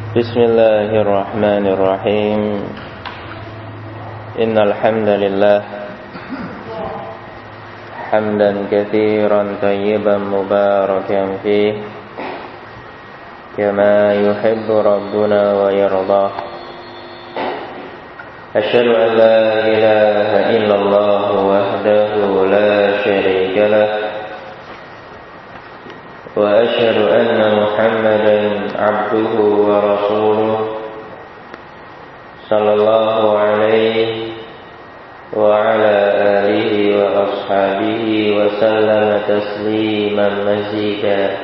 Bismillahirrahmanirrahim. Innal hamdalillah hamdan katsiran tayyiban mubarakan fihi kama yuhibbu rabbuna wa yardah. Asyhadu an la ilaha illallah wahdahu la syarika lah wa asyhadu anna Muhammadan abduhu wa rasuluh sallallahu alaihi wa ala alihi wa ashabihi wa sallama tasliman mazida.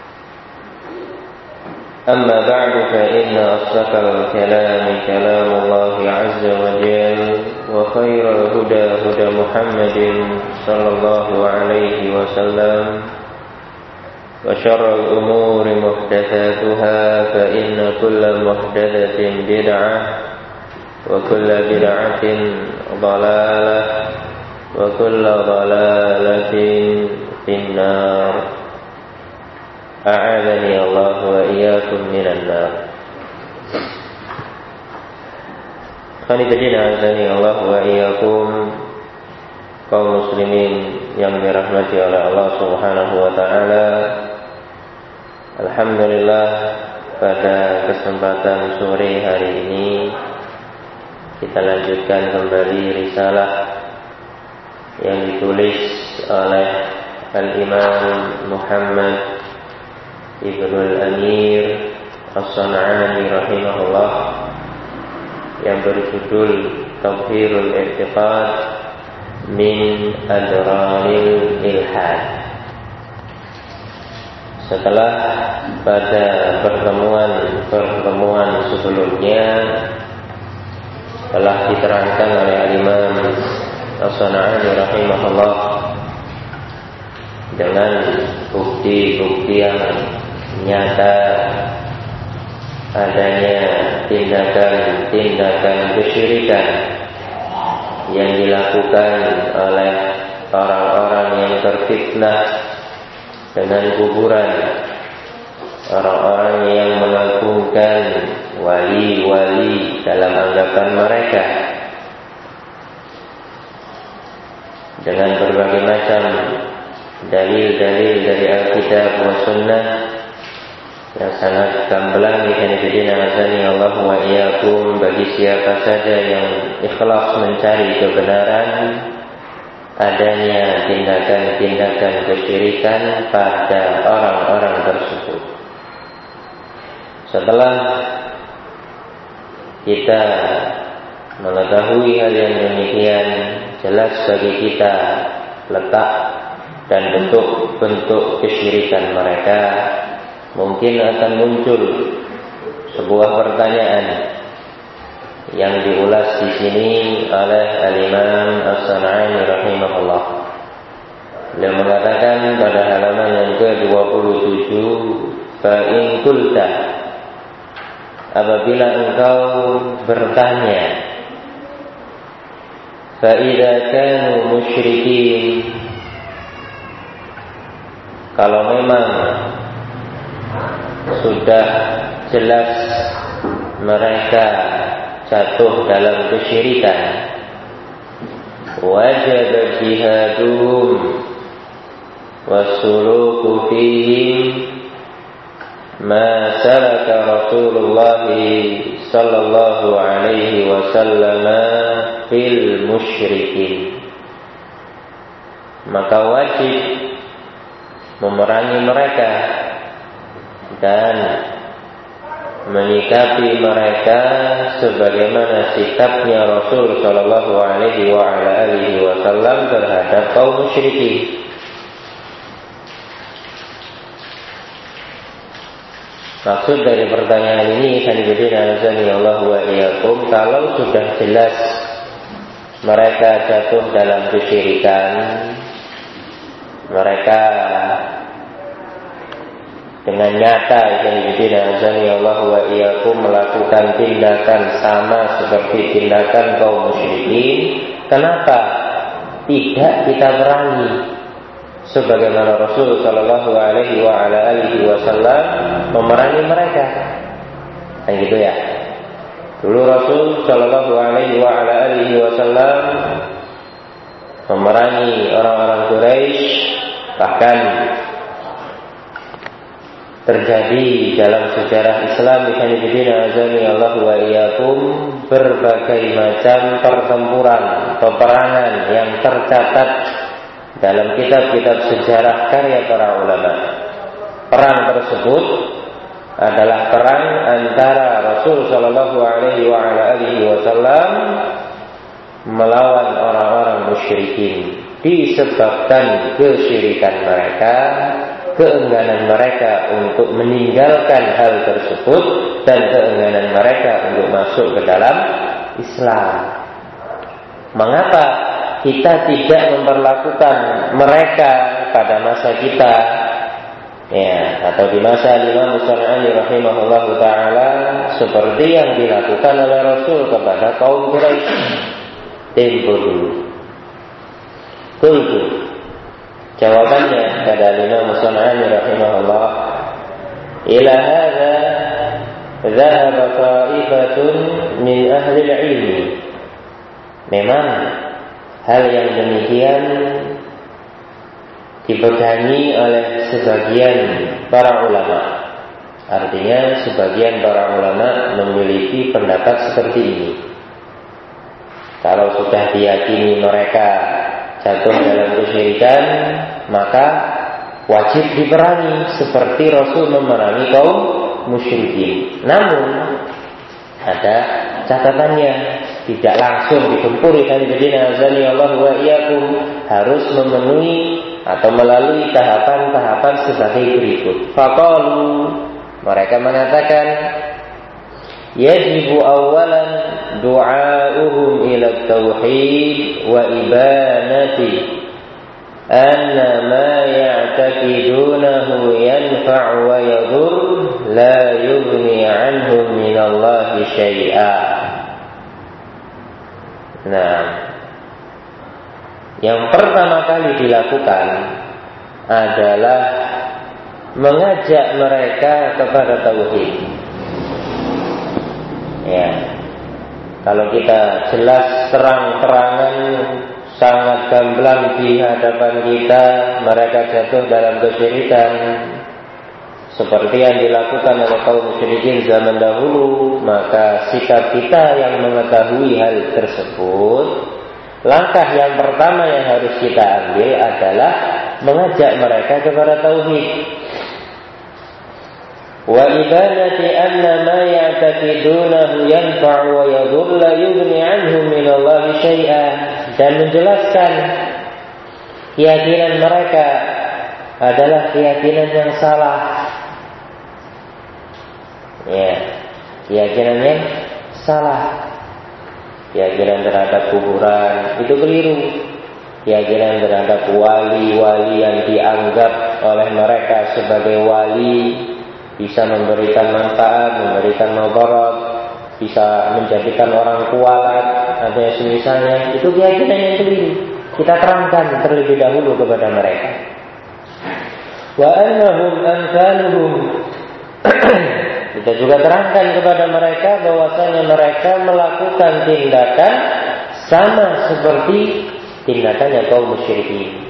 Amma ba'du, fa inna asdaqal kalami kalamullahi azza wa jalla wa khairal huda huda Muhammadin sallallahu alaihi wa sallam wa syarrul umuri muhdatsatuha fa inna kulla muhdatsatin bid'ah wa kulla bid'atin dhalalah wa kulla dhalalatin finnar. A'adzani Allah wa iyyakum minan nar. Khanifidina a'adzani Allah wa iyyakum, kaum muslimin yang dirahmati oleh Allah Subhanahu wa taala. Alhamdulillah, pada kesempatan sore hari ini kita lanjutkan kembali risalah yang ditulis oleh Al-Imam Muhammad Ibnul Amir As-San'ani rahimahullah yang berjudul Tauhirul I'tiqad min Adranil Ilhad. Setelah pada pertemuan sebelumnya telah diterangkan oleh Imam As-San'ani rahimahullah dengan bukti-bukti yang nyata adanya tindakan-tindakan kesyirikan yang dilakukan oleh orang-orang yang terfitnah dengan kuburan, orang-orang yang mengagungkan wali-wali dalam anggapan mereka dengan berbagai macam dalil-dalil dari Alkitab wa Sunnah yang sangat gamblang. Ikhwanifidina azani Allah wa iyyakum, bagi siapa saja yang ikhlas mencari kebenaran adanya tindakan-tindakan kesyirikan pada orang-orang tersebut. Setelah kita mengetahui hal yang demikian, jelas bagi kita letak dan bentuk-bentuk kesyirikan mereka, mungkin akan muncul sebuah pertanyaan yang diulas di sini oleh Al-Imam As-San'ani rahimahullah. Beliau mengatakan pada halaman yang ke-27, fa in qulta, apabila engkau bertanya, fa idza kanu musyrikin, kalau memang sudah jelas mereka jatuh dalam kesyirikan, wajib jihaduhum wasuluku fihim ma salaka Rasulullah sallallahu alaihi wasallam fil musyrikin, maka wajib memerangi mereka dan menyikapi mereka sebagaimana sikapnya Rasul sallallahu alaihi wa ala alihi wasallam terhadap kaum musyrikin. Maksud dari pertanyaan ini, khanifidina azani Allah wa iyyakum, kalau sudah jelas mereka jatuh dalam kesyirikan, mereka dengan nyata Allah wa iyyakum melakukan tindakan sama seperti tindakan kaum musyrikin, kenapa tidak kita perangi sebagaimana Rasul sallallahu alaihi wa ala alihi wasallam memerangi mereka? Kan gitu ya. Dulu Rasul Shallallahu Alaihi Wasallam memerangi orang-orang Quraisy, bahkan terjadi dalam sejarah Islam berbagai macam pertempuran, peperangan yang tercatat dalam kitab-kitab sejarah karya para ulama. Perang tersebut adalah perang antara Rasul Shallallahu Alaihi Wasallam melawan orang-orang musyrikin disebabkan kesyirikan mereka, keengganan mereka untuk meninggalkan hal tersebut, dan keengganan mereka untuk masuk ke dalam Islam. Mengapa kita tidak memperlakukan mereka pada masa kita, ya, atau di masa Imam Mus'an'ani rahimahullahu ta'ala, seperti yang dilakukan oleh Rasul kepada kaum Quraisy tempo dulu? Kultu, jawabannya kata Imam Mus'an'ani rahimahullah, ila hadza dhahaba ta'ifatun min ahli al-ilmi. Memang hal yang demikian dipegangi oleh sebagian para ulama. Artinya sebagian para ulama memiliki pendapat seperti ini. Kalau sudah diyakini mereka jatuh dalam kesyirikan, maka wajib diperangi seperti Rasul memerangi kaum musyrikin. Namun ada catatannya, tidak langsung digempur. Harus memenuhi atau melalui tahapan-tahapan sebagai berikut. Faqalu, mereka mengatakan, yajibu awalan du'a'uhum ila tauhid wa ibanati anna ma ya'taqidunahu yanfa'u wa yadur la yughni anhum minallahi syai'a. Nah, yang pertama kali dilakukan adalah mengajak mereka kepada tauhid. Ya, kalau kita jelas terang-terangan, sangat gamblang di hadapan kita, mereka jatuh dalam kesyirikan seperti yang dilakukan oleh kaum musyrikin zaman dahulu, maka sikap kita yang mengetahui hal tersebut, langkah yang pertama yang harus kita ambil adalah mengajak mereka kepada tauhid. Wa ibanati anna ma ya'taqidunahu yanfa'u wa yadur la yughni anhum minallahi syai'a, dan menjelaskan keyakinan mereka adalah keyakinan yang salah. Ya, keyakinan yang salah. Keyakinan terhadap kuburan itu keliru. Keyakinan terhadap wali-wali yang dianggap oleh mereka sebagai wali bisa memberikan manfaat, memberikan mudarat, bisa menjadikan orang kualat, ada yang semisalnya, itu keyakinan yang keliru. Kita terangkan terlebih dahulu kepada mereka. Wa annahum amsaluhum. Kita juga terangkan kepada mereka bahwasanya mereka melakukan tindakan sama seperti tindakannya kaum musyrikin.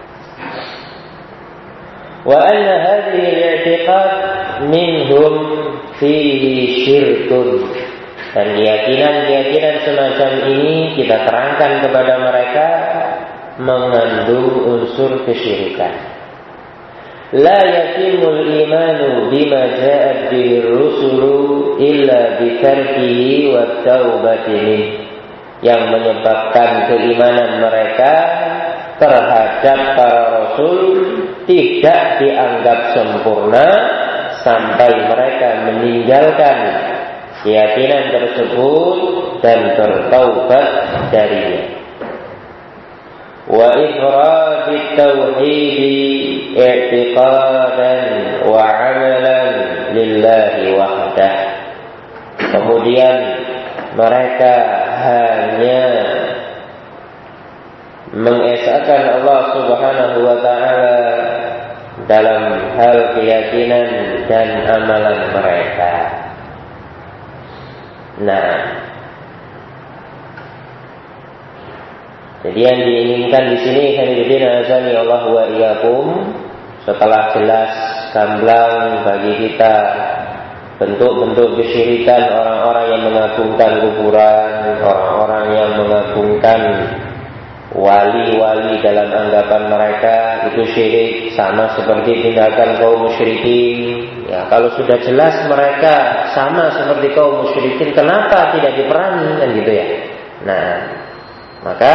Wa anna hadhihi al-i'tiqad minhum fihi syirkun, dan keyakinan semacam ini kita terangkan kepada mereka mengandung unsur kesyirikan. La yatimul imanu bima ja'at bihi rusulu illa bitarkihi wa taubati min, yang menyebabkan keimanan mereka terhadap para rasul tidak dianggap sempurna sampai mereka meninggalkan keyakinan tersebut dan bertaubat darinya. Wa ifradit tauhidi i'tiqadan wa 'amalan lillahi wahdah. Kemudian mereka hanya mengesahkan Allah Subhanahu wa ta'ala dalam hal keyakinan dan amalan mereka. Nah, jadi yang diinginkan di sini hadirin azani Allah wa iyyakum, setelah jelas gamblang bagi kita bentuk-bentuk kesyirikan orang-orang yang mengagungkan kuburan, orang-orang yang mengagungkan wali-wali dalam anggapan mereka, itu syirik, sama seperti tindakan kaum musyrikin. Ya, kalau sudah jelas mereka sama seperti kaum musyrikin, kenapa tidak diperangi, kan gitu ya. Nah, maka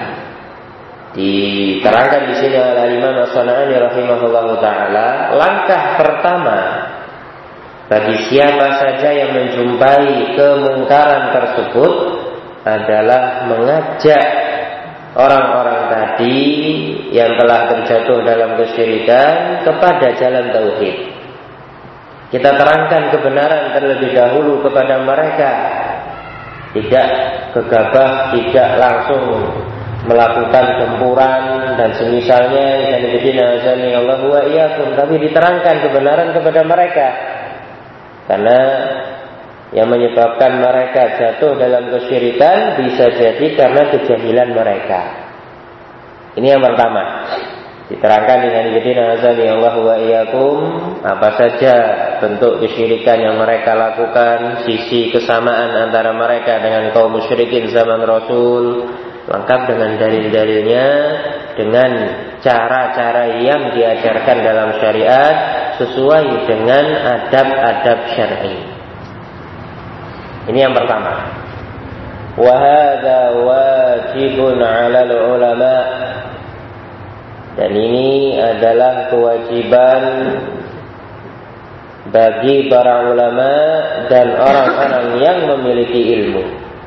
diterangkan di sini oleh Imam As-San'ani rahimahullahu taala, langkah pertama bagi siapa saja yang menjumpai kemungkaran tersebut adalah mengajak orang-orang tadi yang telah terjatuh dalam kesyirikan kepada jalan tauhid. Kita terangkan kebenaran terlebih dahulu kepada mereka, tidak gegabah, tidak langsung melakukan gempuran dan semisalnya, tapi diterangkan kebenaran kepada mereka. Karena yang menyebabkan mereka jatuh dalam kesyirikan bisa jadi karena kejahilan mereka. Ini yang pertama. Diterangkan dengan Allah wa iyyakum, apa saja bentuk kesyirikan yang mereka lakukan, sisi kesamaan antara mereka dengan kaum musyrikin zaman Rasul, lengkap dengan dalil-dalilnya, dengan cara-cara yang diajarkan dalam syariat sesuai dengan adab-adab syar'i. Ini yang pertama. Wa hadza wajibun 'alal ulama. Dan ini adalah kewajiban bagi para ulama dan orang-orang yang memiliki ilmu.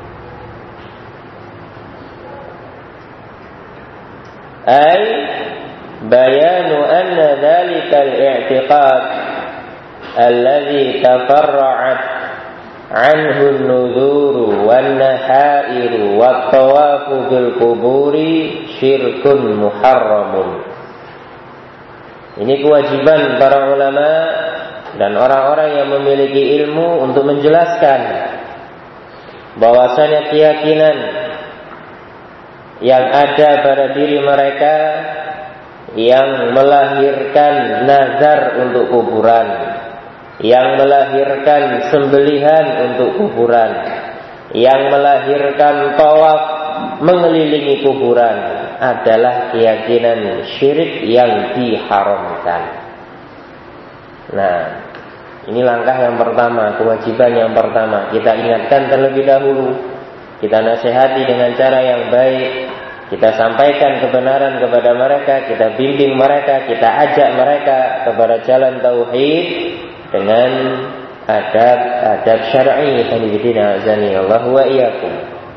Ay bayanu anna dhalika al-i'tiqad alladhi tafarra'at anhu an-nudhuru wan-nahairu wat-tawafu bil quburi syirkun muharramun. Ini kewajiban para ulama dan orang-orang yang memiliki ilmu untuk menjelaskan bahwasanya keyakinan yang ada pada diri mereka yang melahirkan nazar untuk kuburan, yang melahirkan sembelihan untuk kuburan, yang melahirkan tawaf mengelilingi kuburan adalah keyakinan syirik yang diharamkan. Nah, ini langkah yang pertama, kewajiban yang pertama. Kita ingatkan terlebih dahulu, kita nasihati dengan cara yang baik, kita sampaikan kebenaran kepada mereka, kita bimbing mereka, kita ajak mereka kepada jalan tauhid dengan adab-adab syar'i. Hadirin azani Allah wa iyyakum.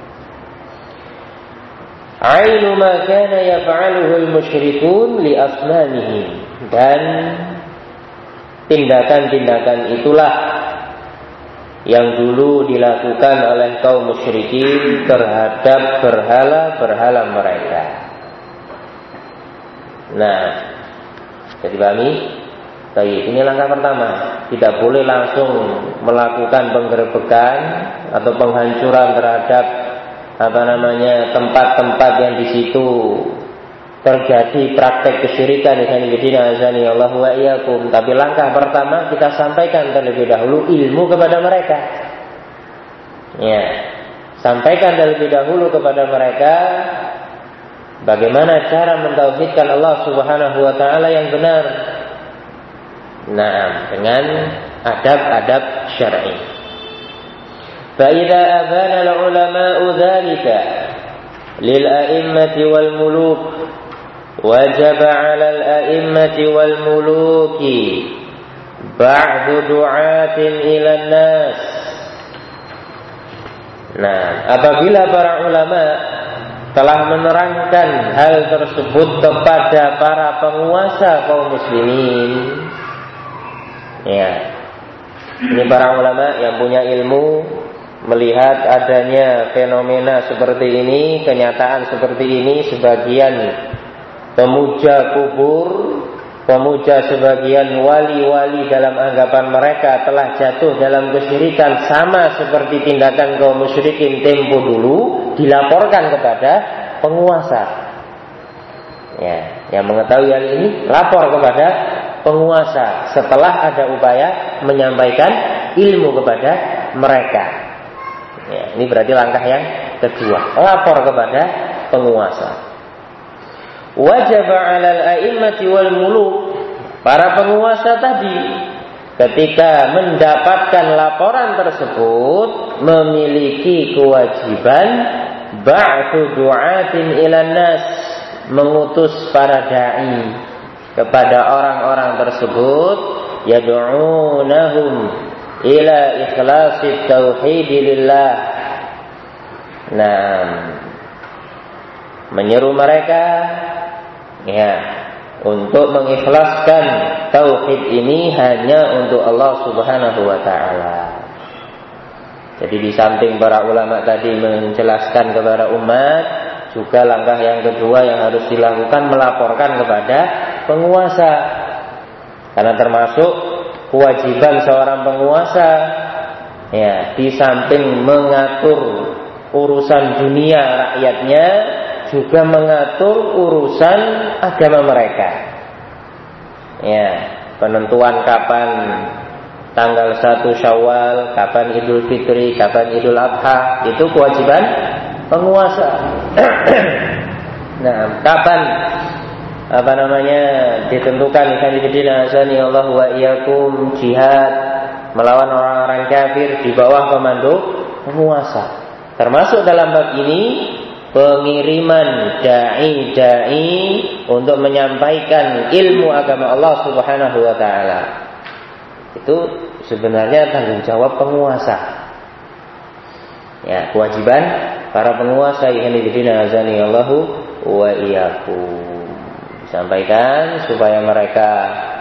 Ainu ma kana yaf'aluhu al-musyrikun li asnamihim, dan tindakan-tindakan itulah yang dulu dilakukan oleh kaum musyrikin terhadap berhala-berhala mereka. Nah, jadi pahami? Baik, ini langkah pertama. Tidak boleh langsung melakukan penggerebekan atau penghancuran terhadap tempat-tempat yang di situ terjadi praktek kesyirikan. Allah wa iyyakum. Tapi langkah pertama kita sampaikan terlebih dahulu ilmu kepada mereka. Ya, sampaikan terlebih dahulu kepada mereka bagaimana cara mentauhidkan Allah Subhanahu wa taala yang benar. Nah, dengan adab-adab syar'i. فإذا أذان العلماء ذلك للأئمة والملوك وجب على الأئمة والملوك بعث دعاة إلى الناس. Nah, apabila para ulama telah menerangkan hal tersebut kepada para penguasa kaum muslimin, ya, ini para ulama yang punya ilmu melihat adanya fenomena seperti ini, kenyataan seperti ini, sebagian pemuja kubur pemuja sebagian wali-wali dalam anggapan mereka telah jatuh dalam kesyirikan sama seperti tindakan kaum musyrikin tempo dulu, dilaporkan kepada penguasa. Ya, yang mengetahui hal ini lapor kepada penguasa setelah ada upaya menyampaikan ilmu kepada mereka. Ya, ini berarti langkah yang kedua, lapor kepada penguasa. Wajib 'alal a'immati wal muluk, para penguasa tadi ketika mendapatkan laporan tersebut memiliki kewajiban ba'tsu du'atin ilan nas, mengutus para dai kepada orang-orang tersebut, yad'unahum ila ikhlasit tauhid lillah. Nah, menyeru mereka ya untuk mengikhlaskan tauhid ini hanya untuk Allah Subhanahu wa taala. Jadi di samping para ulama tadi menjelaskan kepada umat, juga langkah yang kedua yang harus dilakukan melaporkan kepada penguasa. Karena termasuk kewajiban seorang penguasa ya, di samping mengatur urusan dunia rakyatnya, juga mengatur urusan agama mereka. Ya, penentuan kapan tanggal 1 Syawal, kapan Idul Fitri, kapan Idul Adha, itu kewajiban penguasa. Nah, kapan ditentukan Allah wa iyyakum jihad melawan orang-orang kafir di bawah komando penguasa. Termasuk dalam bab ini pengiriman dai-dai untuk menyampaikan ilmu agama Allah Subhanahu wa taala. Itu sebenarnya tanggung jawab penguasa. Ya, kewajiban para penguasa yang dibina azani Allahu wa iyyakum. Disampaikan supaya mereka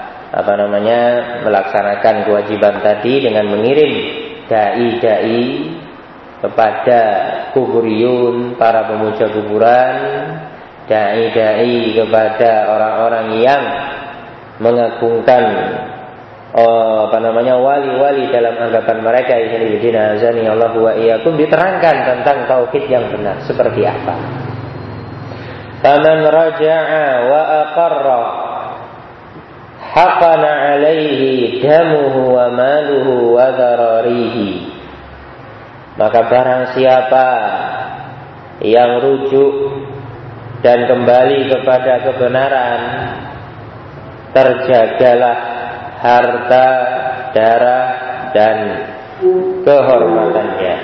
melaksanakan kewajiban tadi dengan mengirim dai-dai kepada kuburiyun, para pemuja kuburan, dai-dai kepada orang-orang yang mengagungkan wali-wali dalam anggapan mereka yang dibina azani Allah wa iyyakum, diterangkan tentang tauhid yang benar seperti apa. Faman raja'a wa aqarra haqqana 'alaihi damuhu wa maluhu wa dhararihi. Maka barang siapa yang rujuk dan kembali kepada kebenaran, terjagalah harta, darah, dan kehormatannya.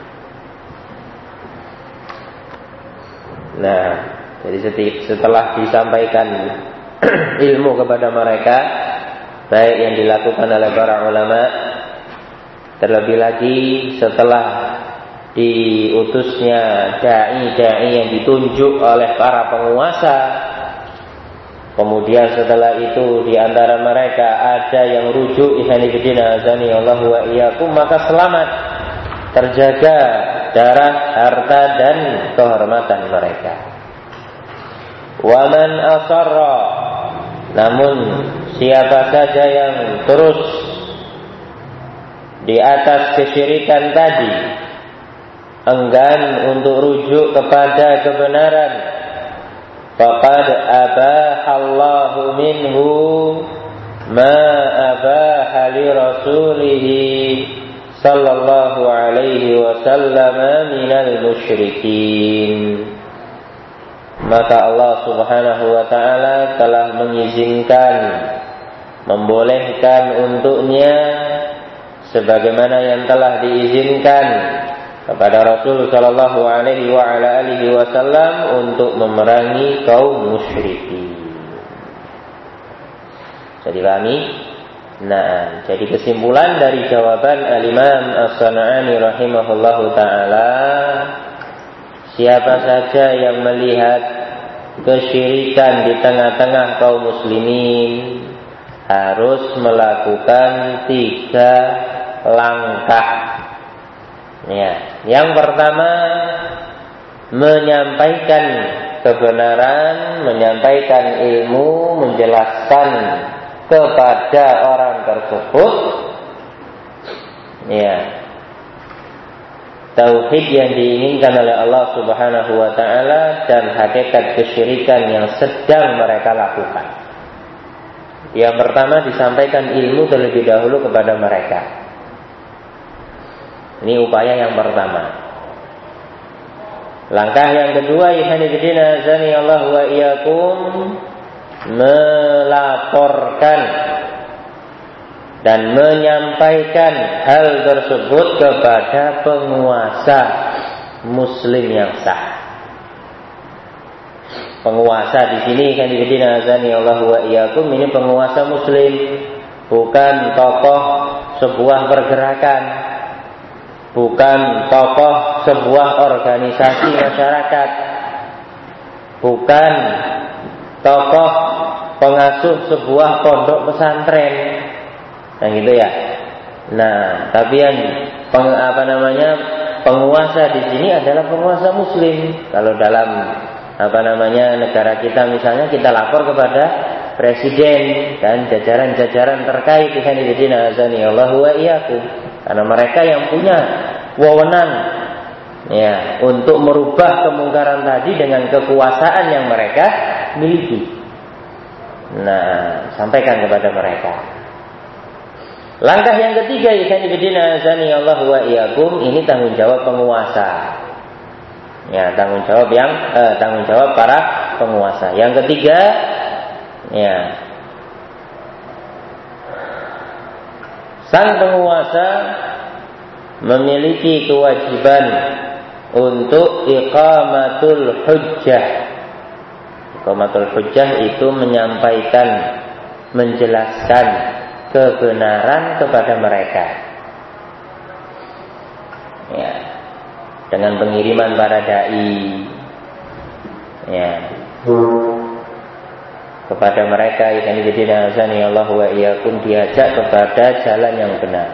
Nah, jadi setelah disampaikan ilmu kepada mereka, baik yang dilakukan oleh para ulama, terlebih lagi setelah diutusnya dai-dai yang ditunjuk oleh para penguasa, kemudian setelah itu di antara mereka ada yang rujuk azani Allah wa iyyakum, maka selamat, terjaga darah, harta, dan kehormatan mereka. Wa man asarra, namun siapa saja yang terus di atas kesyirikan tadi, enggan untuk rujuk kepada kebenaran, faqad abahallahu minhu ma abaha li rasulih sallallahu alaihi wasallam minal musyrikin. Maka Allah Subhanahu wa taala telah mengizinkan, membolehkan untuknya sebagaimana yang telah diizinkan kepada Rasul sallallahu alaihi wa ala alihi wasallam untuk memerangi kaum musyrikin. Jadi kami, nah, jadi kesimpulan dari jawaban Al-Imam As-San'ani rahimahullahu taala, siapa saja yang melihat kesyirikan di tengah-tengah kaum muslimin harus melakukan 3 langkah. Ya, yang pertama menyampaikan kebenaran, menyampaikan ilmu, menjelaskan kepada orang tersebut ya tauhid yang diinginkan oleh Allah Subhanahu wa taala dan hakikat kesyirikan yang sedang mereka lakukan. Yang pertama, disampaikan ilmu terlebih dahulu kepada mereka. Ini upaya yang pertama. Langkah yang kedua, ikhwanifidina azani Allah wa iyyakum, melaporkan dan menyampaikan hal tersebut kepada penguasa muslim yang sah. Penguasa di sini kan ikhwanifidina azani Allah wa iyyakum, ini penguasa muslim, bukan tokoh sebuah pergerakan, bukan tokoh sebuah organisasi masyarakat, bukan tokoh pengasuh sebuah pondok pesantren, nah gitu ya. Nah, tapi yang penguasa di sini adalah penguasa muslim. Kalau dalam negara kita misalnya, kita lapor kepada presiden dan jajaran-jajaran terkait, ikhwanifidina azani Allah wa iyyakum, karena mereka yang punya wewenang ya untuk merubah kemungkaran tadi dengan kekuasaan yang mereka miliki. Nah, sampaikan kepada mereka. Langkah yang ketiga, ikhwanifidina azani Allah wa iyyakum, ini tanggung jawab penguasa. Ya, tanggung jawab para penguasa. Yang ketiga, ya, sang penguasa memiliki kewajiban untuk iqamatul hujjah. Iqamatul hujjah itu menyampaikan, menjelaskan kebenaran kepada mereka. Ya, dengan pengiriman para dai. Ya. Kepada mereka yang azani Allah wa iyyakum, diajak kepada jalan yang benar.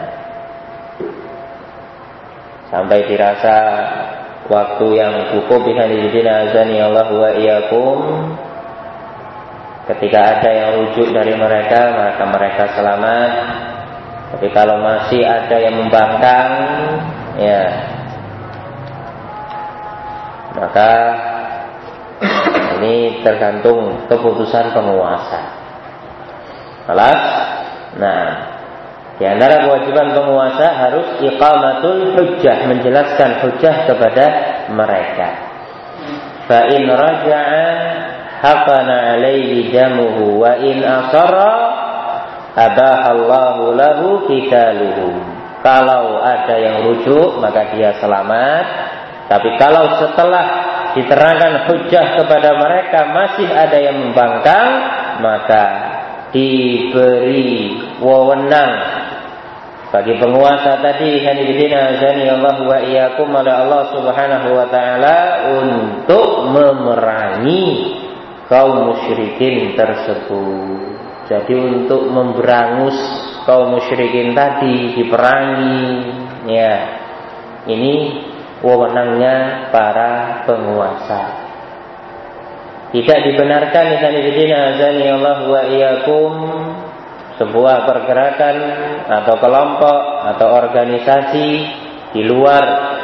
Sampai dirasa waktu yang cukup azani Allah wa iyyakum, ketika ada yang rujuk dari mereka, maka mereka selamat. Tapi kalau masih ada yang membangkang, ya, maka ini tergantung keputusan penguasa. Jelas? Nah, di antara kewajiban penguasa harus iqamatul hujjah, menjelaskan hujjah kepada mereka. Fa in raja'a haqana alaihi damuhu wa in asarra abahallahu lahu qitaluhu. Kalau ada yang rujuk maka dia selamat, tapi kalau setelah diterangkan hujjah kepada mereka masih ada yang membangkang, maka diberi wewenang bagi penguasa tadi azani Allah wa iyyakum oleh Allah Subhanahu wa taala untuk memerangi kaum musyrikin tersebut. Jadi untuk memberangus kaum musyrikin tadi diperangi, ya. Ini wewenangnya para penguasa. Tidak dibenarkan azani Allah wa iyyakum, sebuah pergerakan atau kelompok atau organisasi di luar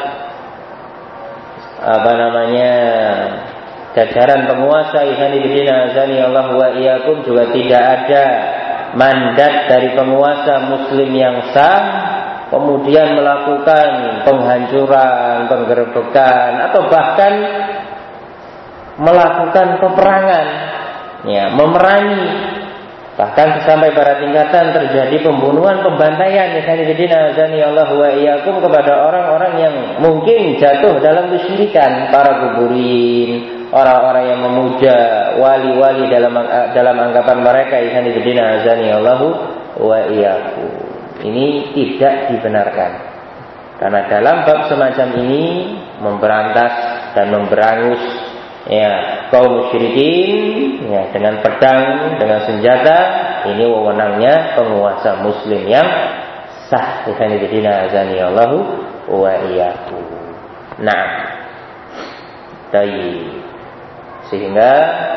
jajaran penguasa azani Allah wa iyyakum, juga tidak ada mandat dari penguasa muslim yang sah kemudian melakukan penghancuran, penggerebekan, atau bahkan melakukan peperangan, ya, memerangi. Bahkan sampai pada tingkatan terjadi pembunuhan, pembantaian azani Allah wa iyyakum kepada orang-orang yang mungkin jatuh dalam kesyirikan, para kuburin, orang-orang yang memuja wali-wali dalam anggapan mereka azani Allah wa iyyakum. Ini tidak dibenarkan. Karena dalam bab semacam ini memberantas dan memberangus, ya, kaum musyrikin, ya, dengan pedang, dengan senjata, ini wewenangnya penguasa muslim yang sah. azani Allah wa iyyakum. Nah, Sehingga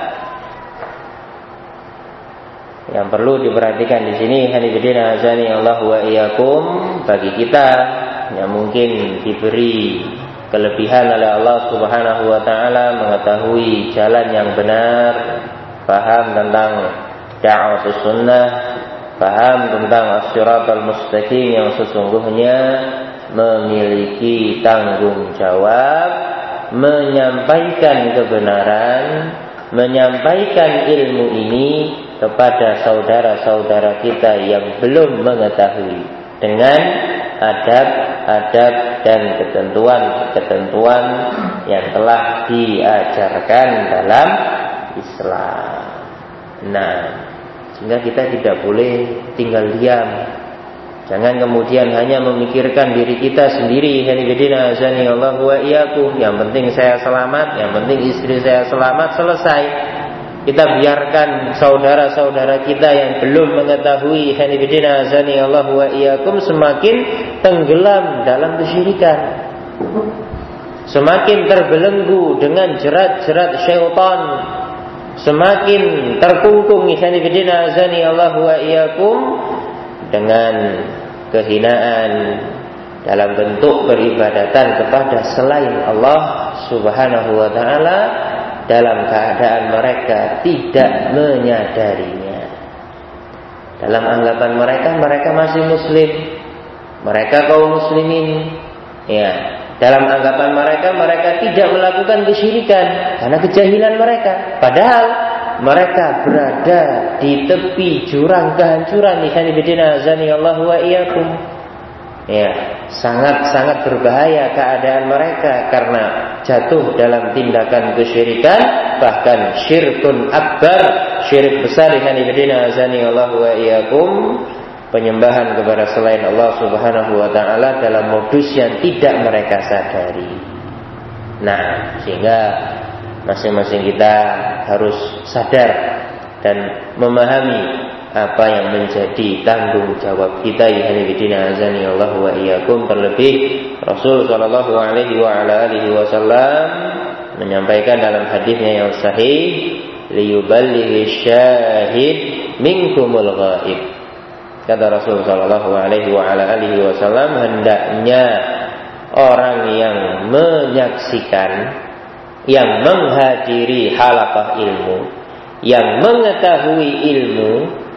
yang perlu diperhatikan di sini hanifidina azani Allah wa iyyakum, bagi kita yang mungkin diberi kelebihan oleh Allah Subhanahu wa taala mengetahui jalan yang benar, paham tentang da'wah sunnah, paham tentang as-siratal mustaqim yang sesungguhnya memiliki tanggung jawab menyampaikan kebenaran, menyampaikan ilmu ini kepada saudara-saudara kita yang belum mengetahui dengan adab-adab dan ketentuan-ketentuan yang telah diajarkan dalam Islam. Nah, sehingga kita tidak boleh tinggal diam. Jangan kemudian hanya memikirkan diri kita sendiri. Hanifidina azani Allah wa iyyakum. Yang penting saya selamat, yang penting istri saya selamat, selesai. Kita biarkan saudara-saudara kita yang belum mengetahui hanifidina azani Allah wa iyyakum semakin tenggelam dalam kesyirikan, semakin terbelenggu dengan jerat-jerat syaitan, semakin terkungkung hanifidina azani Allah wa iyyakum dengan kehinaan dalam bentuk peribadatan kepada selain Allah Subhanahu wa taala dalam keadaan mereka tidak menyadarinya. Dalam anggapan mereka masih muslim, mereka kaum muslimin. Ya, dalam anggapan mereka tidak melakukan kesyirikan karena kejahilan mereka. Padahal mereka berada di tepi jurang kehancuran. Ikhwanifidina azani Allah wa iyyakum. Ya, sangat-sangat berbahaya keadaan mereka karena jatuh dalam tindakan kesyirikan, bahkan syirkun akbar, syirik besar. Ikhwanifidina azani Allah wa iyyakum, penyembahan kepada selain Allah Subhanahu wa taala dalam modus yang tidak mereka sadari. Nah, sehingga masing-masing kita harus sadar dan memahami apa yang menjadi tanggung jawab kita. Ikhwanifidina azani Allah wa iyyakum. Terlebih Rasul sallallahu alaihi wa ala alihi wasallam menyampaikan dalam hadisnya yang sahih, liyuballighi syahid minkumul ghaib. Kata Rasul sallallahu alaihi wa ala alihi wasallam, hendaknya orang yang menyaksikan, yang menghadiri halaqah ilmu, yang mengetahui ilmu,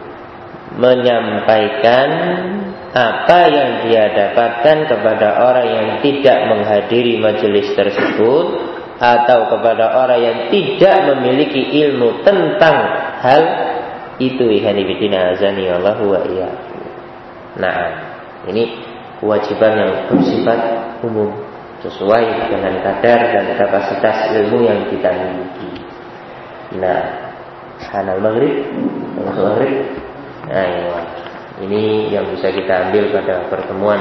menyampaikan apa yang dia dapatkan kepada orang yang tidak menghadiri majelis tersebut, atau kepada orang yang tidak memiliki ilmu tentang hal itu. Ikhwanifidina azani Allah wa iyyakum. Nah, ini kewajiban yang bersifat umum sesuai dengan kadar dan kapasitas ilmu yang kita miliki. Nah, hanal maghrib. Nah, ini yang bisa kita ambil pada pertemuan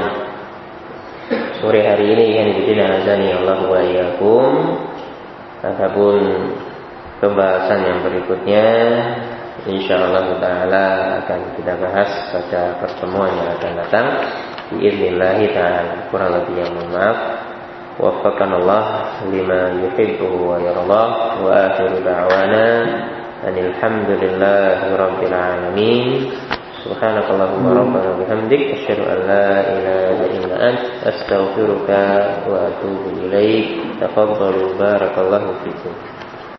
sore hari ini. Ikhwanifidina azani Allah wa iyyakum. Adapun pembahasan yang berikutnya insyaallah taala akan kita bahas pada pertemuan yang akan datang biiznillah taala. Kurang lebih yang mohon maaf. Waffaqanallah lima yuhibbu wa yardah. Wa akhiru da'wana alhamdulillahi rabbil alamin. Subhanakallahumma rabbana bihamdik asyhadu an la ilaha illa anta astaghfiruka wa atubu ilaik. Tafadhalu barakallahu fikum.